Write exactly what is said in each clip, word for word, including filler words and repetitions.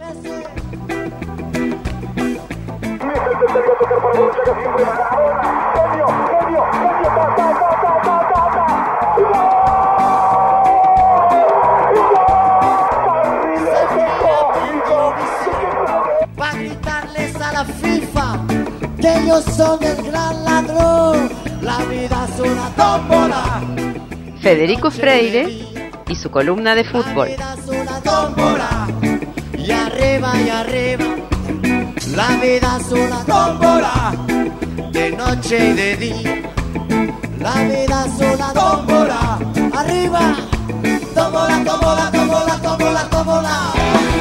Pa' gritarles a la FIFA que ellos son el gran ladrón. La vida es una tómbola. Federico Freire y su columna de fútbol. La vida es una tómbola. Y arriba y arriba. La vida es una tómbola. De noche y de día. La vida es una tómbola. Arriba. Tómbola, tómbola, tómbola, tómbola, tómbola.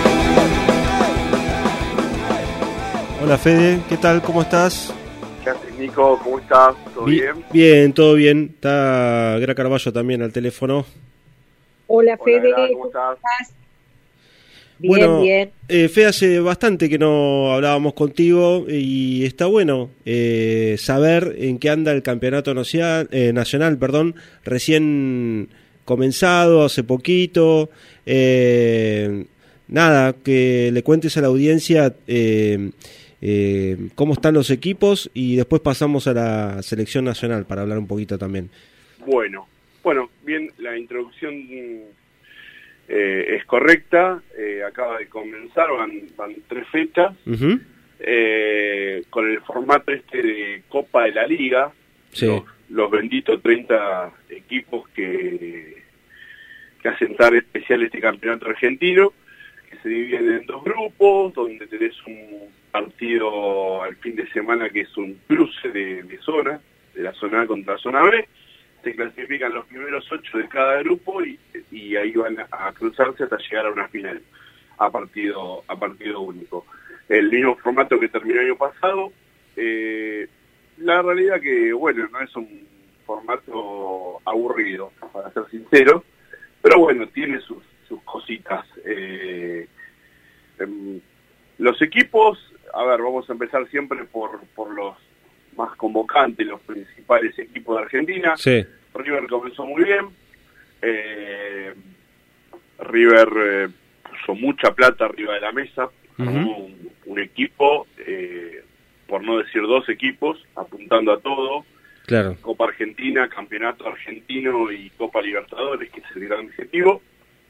Hola Fede, ¿qué tal? ¿Cómo estás? ¿Qué haces, Nico? ¿Cómo estás? ¿Todo bien? Bien, bien, todo bien. Está Gra Carballo también al teléfono. Hola Fede, Hola, Gra, ¿cómo ¿cómo estás? estás? Bien, bueno, bien. Eh, Fede, hace bastante que no hablábamos contigo y está bueno eh, saber en qué anda el campeonato nacional, eh, nacional, perdón, recién comenzado, hace poquito. Eh, nada, que le cuentes a la audiencia eh, eh, cómo están los equipos y después pasamos a la selección nacional para hablar un poquito también. Bueno, bueno, bien, la introducción eh, es correcta, eh, acaba de comenzar, van, van tres fechas, Uh-huh. eh, con el formato este de Copa de la Liga, Sí. los, los benditos treinta equipos que, que hacen tan especial este campeonato argentino, que se dividen en dos grupos, donde tenés un partido al fin de semana que es un cruce de, de zona, de la zona A contra la zona B. Se clasifican los primeros ocho de cada grupo y, y ahí van a cruzarse hasta llegar a una final a partido a partido único. El mismo formato que terminó el año pasado. Eh, la realidad que, bueno, no es un formato aburrido, para ser sincero, pero bueno, tiene sus, sus cositas. Eh, eh, los equipos, a ver, vamos a empezar siempre por, por los más convocantes, los principales equipos de Argentina. Sí. River comenzó muy bien. Eh, River eh, puso mucha plata arriba de la mesa. Uh-huh. un, un equipo, eh, por no decir dos equipos, apuntando a todo. Claro. Copa Argentina, Campeonato Argentino y Copa Libertadores, que es el gran objetivo.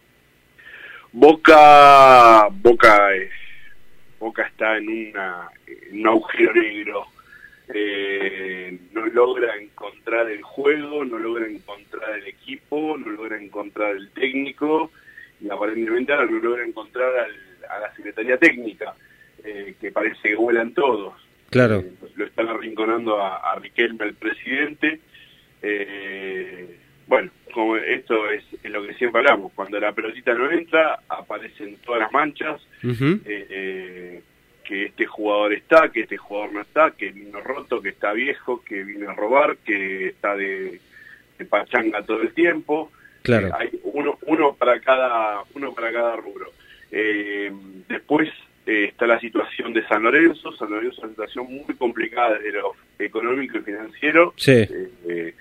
Boca, Boca es, Boca está en, una, en un agujero negro. Eh, no logra encontrar el juego, no logra encontrar el equipo, no logra encontrar el técnico y aparentemente ahora no logra encontrar al, a la Secretaría Técnica, eh, que parece que vuelan todos. Claro. Eh, lo están arrinconando a, a Riquelme, el presidente. Eh, bueno, como esto es, es lo que siempre hablamos, cuando la pelotita no entra, aparecen todas las manchas. Uh-huh. eh, eh, que este jugador está, que este jugador no está, que vino roto, que está viejo, que vino a robar, que está de, de pachanga todo el tiempo. Claro. Eh, hay uno, uno para cada, uno para cada rubro. Eh, después eh, está la situación de San Lorenzo. San Lorenzo es una situación muy complicada desde lo económico y financiero. Sí. Eh, eh,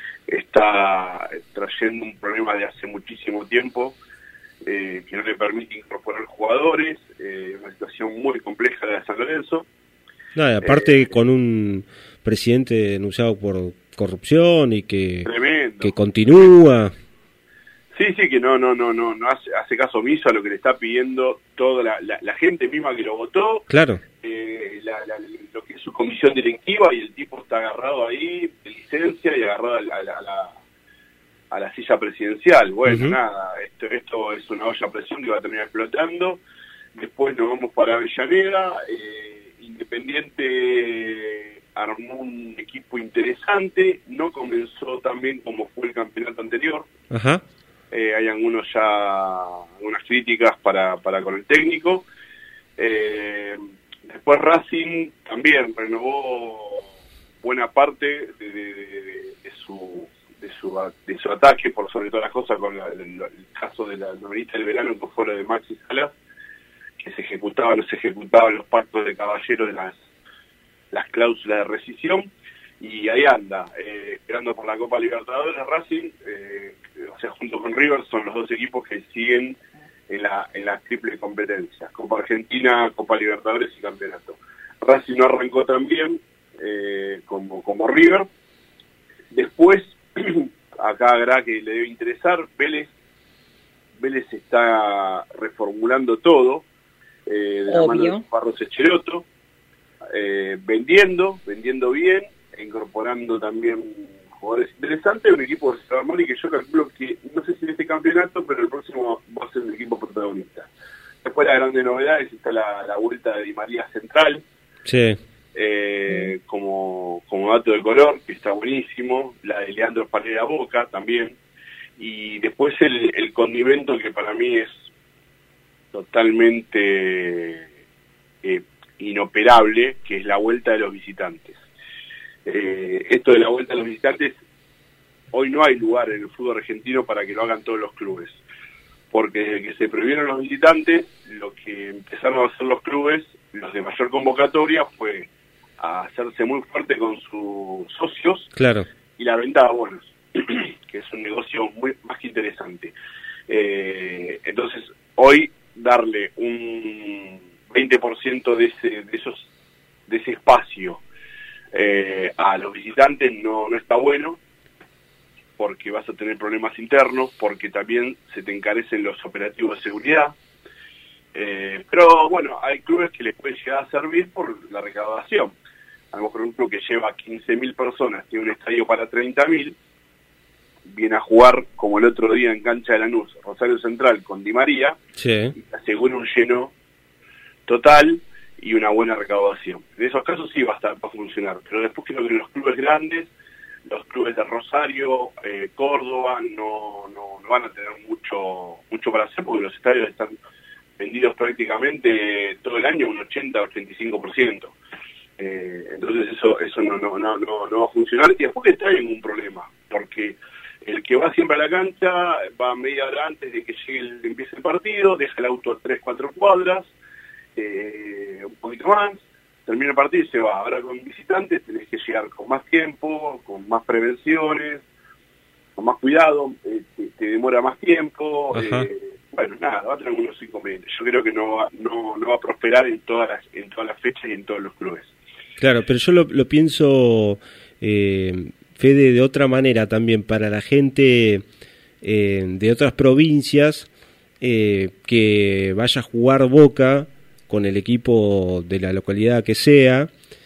está trayendo un problema de hace muchísimo tiempo. Eh, que no le permite incorporar jugadores, eh, una situación muy compleja de San Lorenzo. No, y aparte Eh, con un presidente denunciado por corrupción y que, Tremendo. que continúa. Sí, sí, que no, no, no, no, no hace, hace caso omiso a lo que le está pidiendo toda la, la, la gente misma que lo votó, Claro. eh, la, la, lo que es su comisión directiva, y el tipo está agarrado ahí de licencia y agarrado a la, a la, a la a la silla presidencial. Bueno, Uh-huh. nada, esto esto es una olla a presión que va a terminar explotando. Después nos vamos para Avellaneda. eh, Independiente armó un equipo interesante, no comenzó tan bien como fue el campeonato anterior. Ajá. Eh, hay algunos ya, algunas críticas para, para con el técnico. Eh, después Racing también renovó buena parte de, de, de, de su... De su, de su ataque, por sobre todas las cosas, con la, el, el caso de la novelista del verano, que fue lo de Maxi Salas, que se ejecutaban o se ejecutaban los pactos de caballeros de las, las cláusulas de rescisión, y ahí anda, eh, esperando por la Copa Libertadores. Racing, eh, o sea, junto con River, son los dos equipos que siguen en la en las triples competencias, Copa Argentina, Copa Libertadores y Campeonato. Racing no arrancó tan bien eh, como, como River. Después, acá habrá que le debe interesar, Vélez, Vélez está reformulando todo, eh, de la mano de Barros Echeroto, eh, vendiendo, vendiendo bien, incorporando también jugadores interesantes, un equipo de Cervantes que yo calculo que, no sé si en este campeonato, pero el próximo va a ser un equipo protagonista. Después las grandes novedades está la, la vuelta de Di María Central, sí. eh, como, como dato de color, que está buenísimo, la de Leandro Paredes Boca también, y después el, el condimento que para mí es totalmente eh, inoperable, que es la vuelta de los visitantes. Eh, esto de la vuelta de los visitantes, hoy no hay lugar en el fútbol argentino para que lo hagan todos los clubes, porque desde que se prohibieron los visitantes, lo que empezaron a hacer los clubes, los de mayor convocatoria, fue a hacerse muy fuerte con sus socios, claro, y la venta de abonos, que es un negocio muy más que interesante. Eh, entonces, hoy darle un veinte por ciento de ese, de esos, de ese espacio Eh, a los visitantes no, no está bueno, porque vas a tener problemas internos, porque también se te encarecen los operativos de seguridad, eh, pero bueno, hay clubes que les puede llegar a servir por la recaudación. A lo mejor un club que lleva quince mil personas, tiene un estadio para treinta mil, viene a jugar como el otro día en cancha de Lanús, Rosario Central con Di María, sí, y asegura un lleno total y una buena recaudación. En esos casos sí va a, estar, va a funcionar, pero después creo que los clubes grandes, los clubes de Rosario, eh, Córdoba, no, no, no van a tener mucho mucho para hacer, porque los estadios están vendidos prácticamente todo el año, un ochenta a ochenta y cinco por ciento. Eh, entonces eso eso no, no, no, no, no va a funcionar, y después que traen un problema, porque el que va siempre a la cancha, va media hora antes de que llegue el, empiece el partido, deja el auto a tres, cuatro cuadras, Eh, un poquito más, termina el partido y se va. Ahora con visitantes tenés que llegar con más tiempo, con más prevenciones, con más cuidado, eh, te, te demora más tiempo, eh, bueno, nada, va a tener algunos inconvenientes. Yo creo que no va, no, no va a prosperar en todas las, en todas las fechas y en todos los clubes. Claro, pero yo lo, lo pienso, eh, Fede, de otra manera también, para la gente eh, de otras provincias eh, que vaya a jugar Boca con el equipo de la localidad que sea,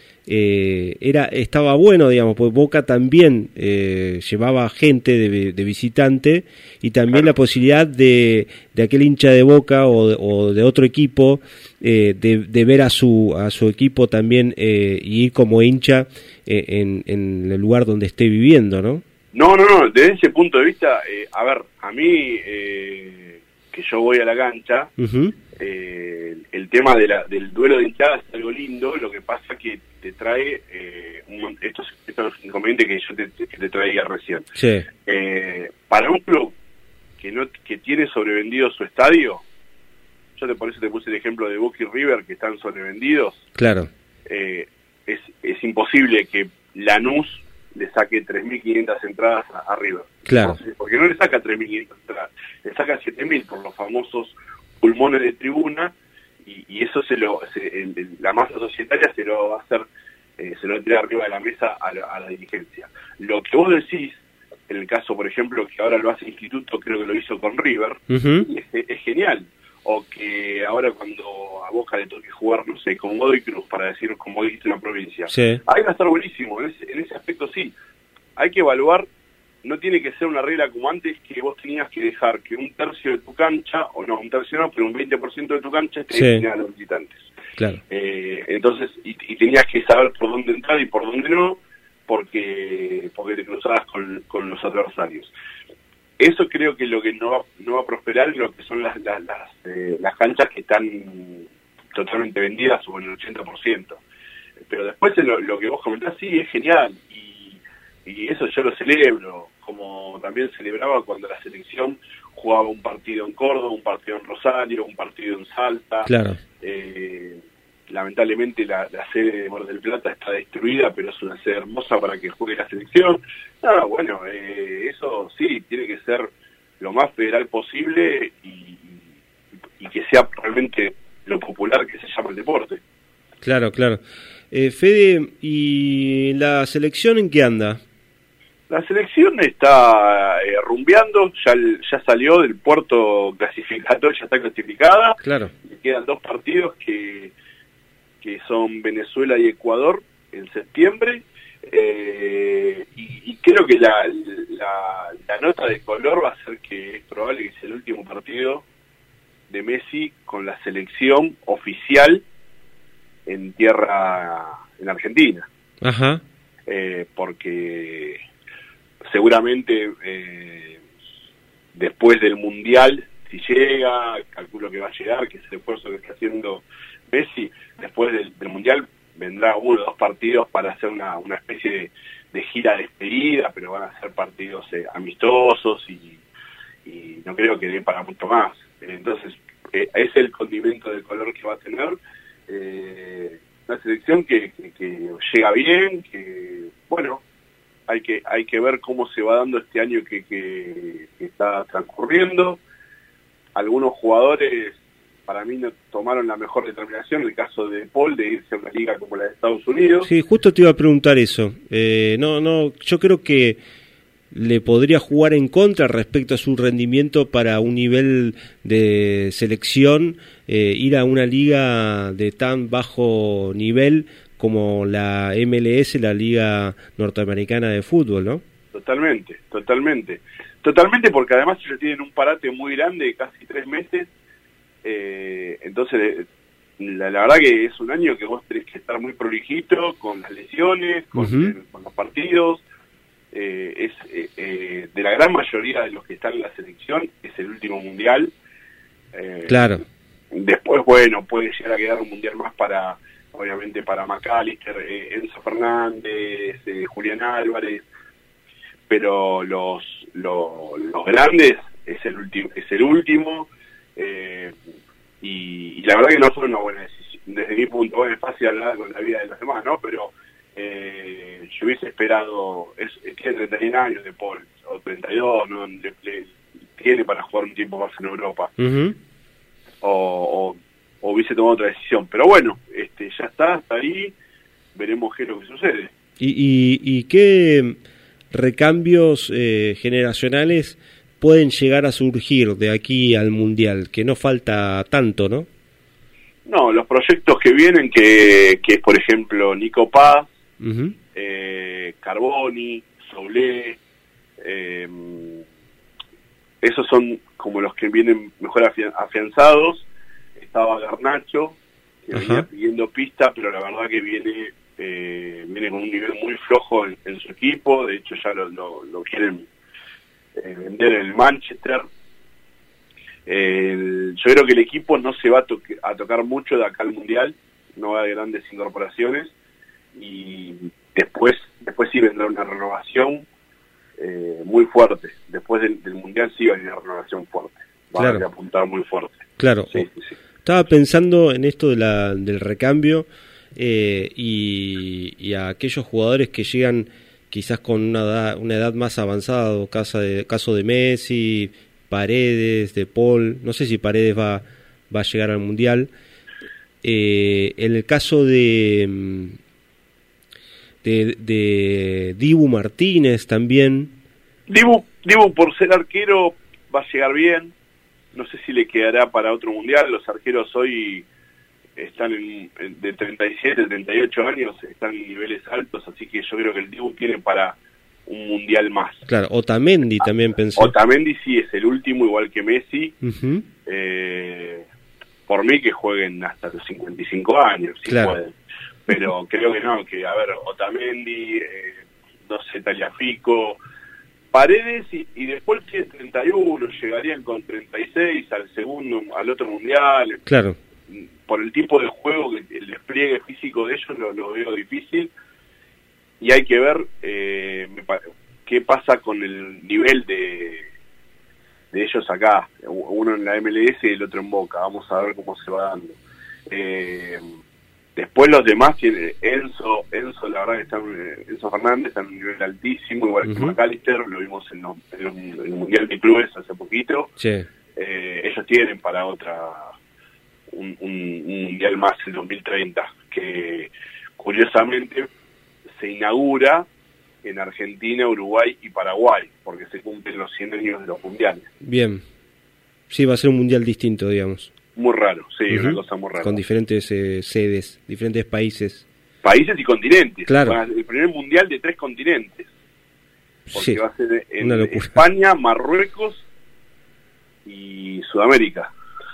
eh, era estaba bueno, digamos, porque Boca también eh, llevaba gente de, de visitante, y también claro, la posibilidad de, de aquel hincha de Boca o de, o de otro equipo eh, de, de ver a su a su equipo también eh, y ir como hincha eh, en, en el lugar donde esté viviendo, ¿no? No, no, no, desde ese punto de vista, eh, a ver, a mí eh, que yo voy a la cancha, uh-huh. Eh, el tema de la, del duelo de hinchadas es algo lindo, lo que pasa que te trae eh, un, estos, estos inconvenientes que yo te, que te traía recién. Sí. Eh, para un club que no que tiene sobrevendido su estadio, yo te, por eso te puse el ejemplo de Boca y River, que están sobrevendidos. Claro. Eh, es, es imposible que Lanús le saque tres mil quinientas entradas a, a River. Claro. Porque no le saca tres mil quinientas entradas, le saca siete mil por los famosos pulmones de tribuna, y, y eso se lo se, el, el, la masa societaria se lo va a hacer, eh, se lo va a tirar arriba de la mesa a la, a la dirigencia. Lo que vos decís, en el caso, por ejemplo, que ahora lo hace Instituto, creo que lo hizo con River, uh-huh. y es, es genial. O que ahora cuando a Boca le toque jugar, no sé, con Godoy Cruz, para decir como dijiste en la provincia, sí. ahí va a estar buenísimo. En ese, en ese aspecto sí, hay que evaluar. No tiene que ser una regla como antes, que vos tenías que dejar que un tercio de tu cancha, o no, un tercio no, pero un veinte por ciento de tu cancha esté destinada a los visitantes. Claro. Eh, entonces, y, y tenías que saber por dónde entrar y por dónde no, porque porque te cruzabas con, con los adversarios. Eso creo que lo que no va, no va a prosperar es lo que son las las, las, eh, las canchas que están totalmente vendidas o en el ochenta por ciento. Pero después lo, lo que vos comentás, sí, es genial, y, y eso yo lo celebro, como también celebraba cuando la selección jugaba un partido en Córdoba, un partido en Rosario, un partido en Salta. Claro. Eh, lamentablemente la, la sede de Mar del Plata está destruida, pero es una sede hermosa para que juegue la selección. Ah, bueno, eh, eso sí, tiene que ser lo más federal posible, y, y y que sea realmente lo popular que se llama el deporte. Claro, claro. Eh, Fede, ¿y la selección en qué anda? La selección está eh, rumbeando, ya ya salió del puerto clasificatorio, ya está clasificada. Claro. Le quedan dos partidos que, que son Venezuela y Ecuador en septiembre. Eh, y, y creo que la, la, la nota de color va a ser que es probable que sea el último partido de Messi con la selección oficial en tierra, en Argentina. Ajá. Eh, porque seguramente eh, después del Mundial, si llega, calculo que va a llegar, que es el esfuerzo que está haciendo Messi, después del, del Mundial vendrá uno o dos partidos para hacer una, una especie de, de gira despedida, pero van a ser partidos eh, amistosos y, y no creo que dé para mucho más. Entonces, eh, es el condimento del color que va a tener. Eh, una selección que, que, que llega bien, que, bueno, hay que hay que ver cómo se va dando este año que, que, que está transcurriendo. Algunos jugadores para mí no tomaron la mejor determinación, el caso de Paul, de irse a una liga como la de Estados Unidos. Sí, justo te iba a preguntar eso. Eh, no, no, yo creo que le podría jugar en contra respecto a su rendimiento para un nivel de selección, eh, ir a una liga de tan bajo nivel como la M L S, la Liga Norteamericana de Fútbol, ¿no? Totalmente, totalmente. Totalmente, porque además ellos tienen un parate muy grande, casi tres meses, eh, entonces la, la verdad que es un año que vos tenés que estar muy prolijito con las lesiones, con, uh-huh. eh, con los partidos. Eh, es eh, eh, de la gran mayoría de los que están en la selección, es el último mundial. Eh, claro. Después, bueno, puede llegar a quedar un mundial más para, obviamente, para McAllister, eh, Enzo Fernández, eh, Julián Álvarez, pero los, los los grandes es el último, es el último, eh, y, y la verdad que no fue una buena decisión. Desde mi punto, bueno, es fácil hablar con la vida de los demás, ¿no? Pero Eh, yo hubiese esperado, es, tiene treinta y un años de Paul, o treinta y dos, ¿no? Le, le, tiene para jugar un tiempo más en Europa, uh-huh. o, o, o hubiese tomado otra decisión, pero bueno, este ya está, está ahí, veremos qué es lo que sucede. ¿Y, y, y qué recambios eh, generacionales pueden llegar a surgir de aquí al Mundial? Que no falta tanto, ¿no? No, los proyectos que vienen, que, que es por ejemplo Nico Paz, Uh-huh. eh, Carboni, Soulé, eh, esos son como los que vienen mejor afian- afianzados. Estaba Garnacho, que uh-huh. venía pidiendo pista, pero la verdad que viene eh, viene con un nivel muy flojo en, en su equipo. De hecho ya lo, lo, lo quieren eh, vender en el Manchester. El, yo creo que el equipo no se va a, to- a tocar mucho de acá al Mundial, no va a haber grandes incorporaciones, y después después sí vendrá una renovación eh, muy fuerte. Después del, del Mundial sí va a haber una renovación fuerte, va claro. a haber que apuntar muy fuerte. Claro, sí, sí, sí. Estaba pensando en esto de la, del recambio eh, y, y a aquellos jugadores que llegan quizás con una edad, una edad más avanzada, caso de, caso de Messi, Paredes, de Paul, no sé si Paredes va, va a llegar al Mundial. Eh, en el caso de... De, de Dibu Martínez también. Dibu, Dibu por ser arquero va a llegar bien, no sé si le quedará para otro mundial. Los arqueros hoy están en, en, de treinta y siete, treinta y ocho años, están en niveles altos, así que yo creo que el Dibu tiene para un mundial más. Claro, Otamendi ah, también pensó. Otamendi sí es el último, igual que Messi. Uh-huh. eh, por mí que jueguen hasta los cincuenta y cinco años, si claro. pueden. Pero creo que no, que a ver, Otamendi, eh, no sé, Tagliafico, Paredes y, y después tiene treinta y uno, llegarían con treinta y seis al segundo, al otro mundial. Claro. Por el tipo de juego, el despliegue físico de ellos lo, lo veo difícil, y hay que ver eh, qué pasa con el nivel de, de ellos acá, uno en la M L S y el otro en Boca. Vamos a ver cómo se va dando. Eh, Después los demás tienen Enzo, Enzo la verdad que está Enzo Fernández está en un nivel altísimo, igual uh-huh. que McAllister, lo vimos en, lo, en, el, en el Mundial de Clubes hace poquito. Sí. eh, ellos tienen para otra un, un, un mundial más en dos mil treinta, que curiosamente se inaugura en Argentina, Uruguay y Paraguay, porque se cumplen los cien años de los mundiales. Bien. Sí, va a ser un mundial distinto, digamos. Muy raro, sí, Uh-huh. una cosa muy rara. Con diferentes eh, sedes, diferentes países. Países y continentes. Claro. Va a ser el primer mundial de tres continentes. Porque Sí, va a ser en una locura. España, Marruecos y Sudamérica.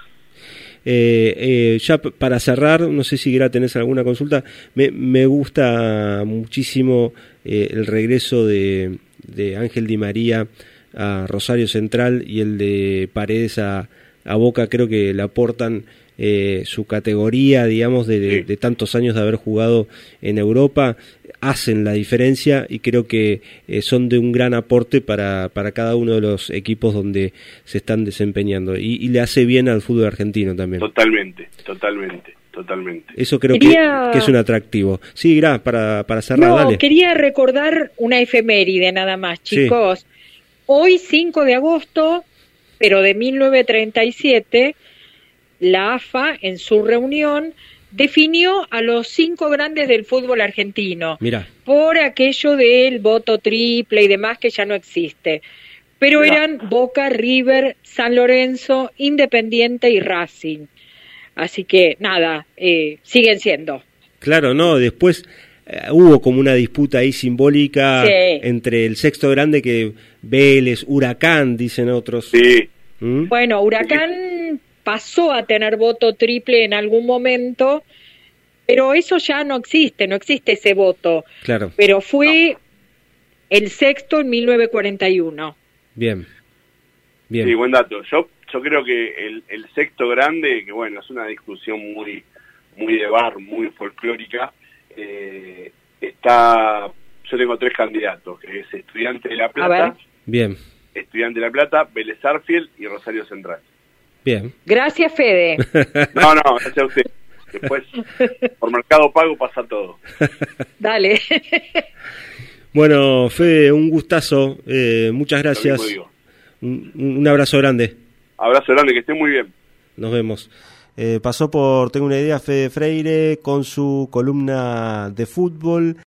Eh, eh, ya p- para cerrar, no sé si Gra tenés alguna consulta, me, me gusta muchísimo eh, el regreso de, de Ángel Di María a Rosario Central y el de Paredes a, a Boca. Creo que le aportan eh, su categoría, digamos, de, de, Sí. de tantos años de haber jugado en Europa, hacen la diferencia y creo que eh, son de un gran aporte para, para cada uno de los equipos donde se están desempeñando y, y le hace bien al fútbol argentino también. Totalmente, totalmente, totalmente. Eso creo Quería- que, que es un atractivo. Sí, Gra, para, para cerrar, No, dale. quería recordar una efeméride nada más, Sí. chicos. Hoy, cinco de agosto, pero de mil novecientos treinta y siete, la A F A, en su reunión, definió a los cinco grandes del fútbol argentino, Mira, por aquello del voto triple y demás que ya no existe. Pero Mirá. eran Boca, River, San Lorenzo, Independiente y Racing. Así que, nada, eh, siguen siendo. claro, no, después eh, hubo como una disputa ahí simbólica Sí. entre el sexto grande que Vélez, Huracán, dicen otros. Sí, ¿Mm? Bueno, Huracán pasó a tener voto triple en algún momento, pero eso ya no existe, no existe ese voto. Claro, Pero fue el sexto en mil novecientos cuarenta y uno. bien. Bien. sí, buen dato. Yo yo creo que el, el sexto grande, que bueno, es una discusión muy muy de bar, muy folclórica, eh, está, yo tengo tres candidatos, que es Estudiante de La Plata, Bien. Estudiante de La Plata, Vélez Sarsfield y Rosario Central. Bien. Gracias, Fede. No, no, gracias a usted. Después, por Mercado Pago pasa todo. Dale. Bueno, Fede, un gustazo. Eh, muchas Lo gracias. mismo digo. Un, un abrazo grande. Abrazo grande, que esté muy bien. Nos vemos. Eh, pasó por Tengo una idea Fede Freire con su columna de fútbol.